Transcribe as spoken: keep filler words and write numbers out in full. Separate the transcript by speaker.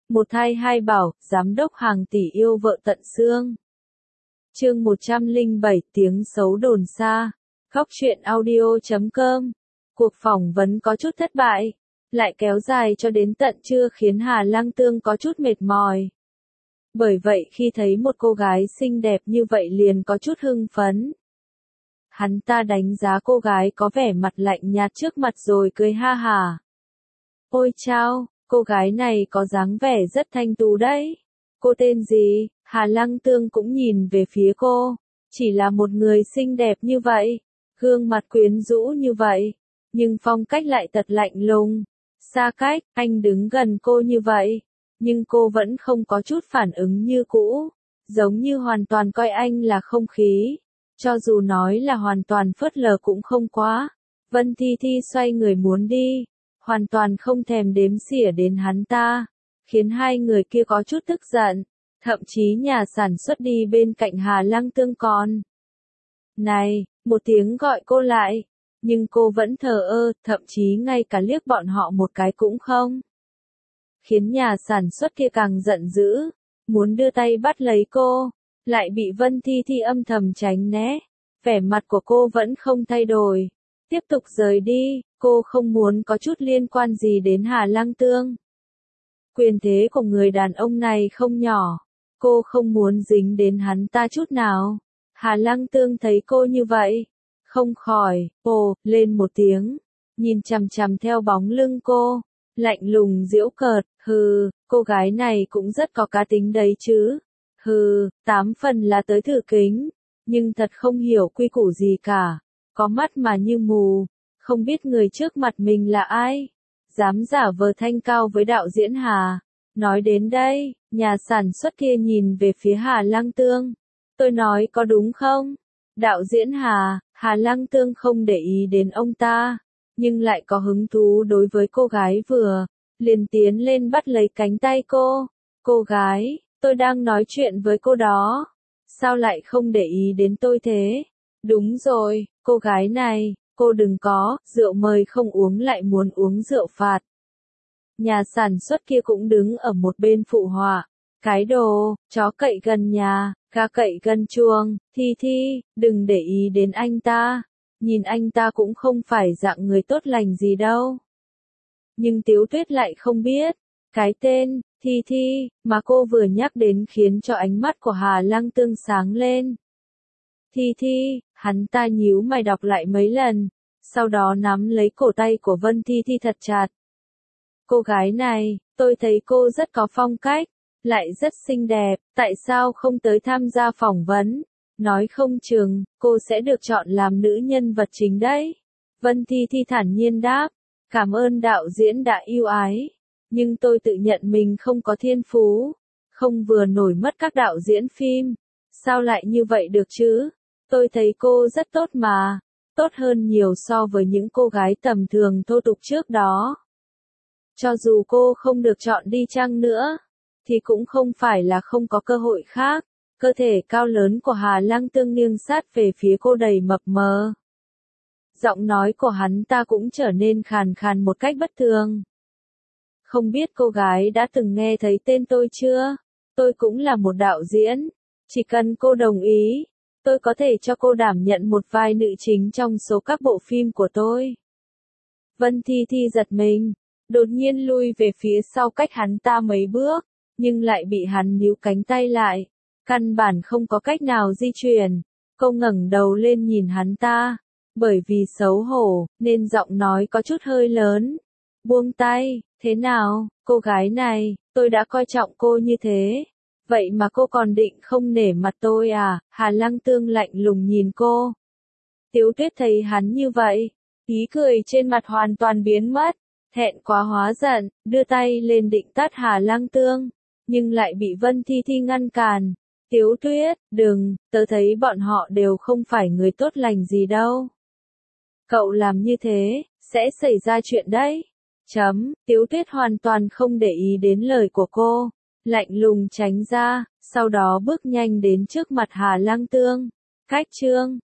Speaker 1: Một thai hai bảo, giám đốc hàng tỷ yêu vợ tận xương. Chương một trăm lẻ bảy tiếng xấu đồn xa. Góc truyện audio chấm com. Cuộc phỏng vấn có chút thất bại, lại kéo dài cho đến tận trưa khiến Hà Lăng Tương có chút mệt mỏi. Bởi vậy khi thấy một cô gái xinh đẹp như vậy liền có chút hưng phấn. Hắn ta đánh giá cô gái có vẻ mặt lạnh nhạt trước mặt rồi cười ha hả. Ôi chao, cô gái này có dáng vẻ rất thanh tú đấy. Cô tên gì? Hà Lăng Tương cũng nhìn về phía cô. Chỉ là một người xinh đẹp như vậy, gương mặt quyến rũ như vậy, nhưng phong cách lại thật lạnh lùng. Xa cách, anh đứng gần cô như vậy, nhưng cô vẫn không có chút phản ứng như cũ, giống như hoàn toàn coi anh là không khí. Cho dù nói là hoàn toàn phớt lờ cũng không quá. Vân Thi Thi xoay người muốn đi, hoàn toàn không thèm đếm xỉa đến hắn ta, khiến hai người kia có chút tức giận. Thậm chí nhà sản xuất đi bên cạnh Hà Lăng Tương còn. Này, một tiếng gọi cô lại, nhưng cô vẫn thờ ơ, thậm chí ngay cả liếc bọn họ một cái cũng không. Khiến nhà sản xuất kia càng giận dữ, muốn đưa tay bắt lấy cô, lại bị Vân Thi Thi âm thầm tránh né. Vẻ mặt của cô vẫn không thay đổi, tiếp tục rời đi, cô không muốn có chút liên quan gì đến Hà Lăng Tương. Quyền thế của người đàn ông này không nhỏ, cô không muốn dính đến hắn ta chút nào. Hà Lăng Tương thấy cô như vậy, không khỏi, ồ, lên một tiếng, nhìn chằm chằm theo bóng lưng cô, lạnh lùng giễu cợt, hừ, cô gái này cũng rất có cá tính đấy chứ. Hừ, tám phần là tới thử kính, nhưng thật không hiểu quy củ gì cả, có mắt mà như mù, không biết người trước mặt mình là ai, dám giả vờ thanh cao với đạo diễn Hà. Nói đến đây, nhà sản xuất kia nhìn về phía Hà Lăng Tương. Tôi nói có đúng không? Đạo diễn Hà, Hà Lăng Tương không để ý đến ông ta, nhưng lại có hứng thú đối với cô gái vừa, liền tiến lên bắt lấy cánh tay cô. Cô gái, tôi đang nói chuyện với cô đó. Sao lại không để ý đến tôi thế? Đúng rồi, cô gái này, cô đừng có, rượu mời không uống lại muốn uống rượu phạt. Nhà sản xuất kia cũng đứng ở một bên phụ họa. Cái đồ, chó cậy gần nhà, gà cậy gần chuồng, Thi Thi, đừng để ý đến anh ta. Nhìn anh ta cũng không phải dạng người tốt lành gì đâu. Nhưng Tiếu Tuyết lại không biết. Cái tên, Thi Thi, mà cô vừa nhắc đến khiến cho ánh mắt của Hà Lăng Tương sáng lên. Thi Thi, hắn ta nhíu mày đọc lại mấy lần, sau đó nắm lấy cổ tay của Vân Thi Thi thật chặt. Cô gái này, tôi thấy cô rất có phong cách, lại rất xinh đẹp, tại sao không tới tham gia phỏng vấn? Nói không chừng, cô sẽ được chọn làm nữ nhân vật chính đấy. Vân Thi Thi thản nhiên đáp, cảm ơn đạo diễn đã yêu ái, nhưng tôi tự nhận mình không có thiên phú, không vừa nổi mất các đạo diễn phim. Sao lại như vậy được chứ? Tôi thấy cô rất tốt mà, tốt hơn nhiều so với những cô gái tầm thường thô tục trước đó. Cho dù cô không được chọn đi chăng nữa, thì cũng không phải là không có cơ hội khác. Cơ thể cao lớn của Hà Lăng Tương nghiêng sát về phía cô đầy mập mờ. Giọng nói của hắn ta cũng trở nên khàn khàn một cách bất thường. Không biết cô gái đã từng nghe thấy tên tôi chưa? Tôi cũng là một đạo diễn. Chỉ cần cô đồng ý, tôi có thể cho cô đảm nhận một vai nữ chính trong số các bộ phim của tôi. Vân Thi Thi giật mình, đột nhiên lui về phía sau cách hắn ta mấy bước, nhưng lại bị hắn níu cánh tay lại. Căn bản không có cách nào di chuyển. Cô ngẩng đầu lên nhìn hắn ta, bởi vì xấu hổ, nên giọng nói có chút hơi lớn. Buông tay, thế nào, cô gái này, tôi đã coi trọng cô như thế. Vậy mà cô còn định không nể mặt tôi à? Hà Lăng Tương lạnh lùng nhìn cô. Tiếu Tuyết thấy hắn như vậy, ý cười trên mặt hoàn toàn biến mất, thẹn quá hóa giận, đưa tay lên định tát Hà Lăng Tương, nhưng lại bị Vân Thi Thi ngăn cản. Tiếu Tuyết, đừng, tớ thấy bọn họ đều không phải người tốt lành gì đâu. Cậu làm như thế, sẽ xảy ra chuyện đấy. Chấm, Tiếu Tuyết hoàn toàn không để ý đến lời của cô, lạnh lùng tránh ra, sau đó bước nhanh đến trước mặt Hà Lăng Tương. Cách chương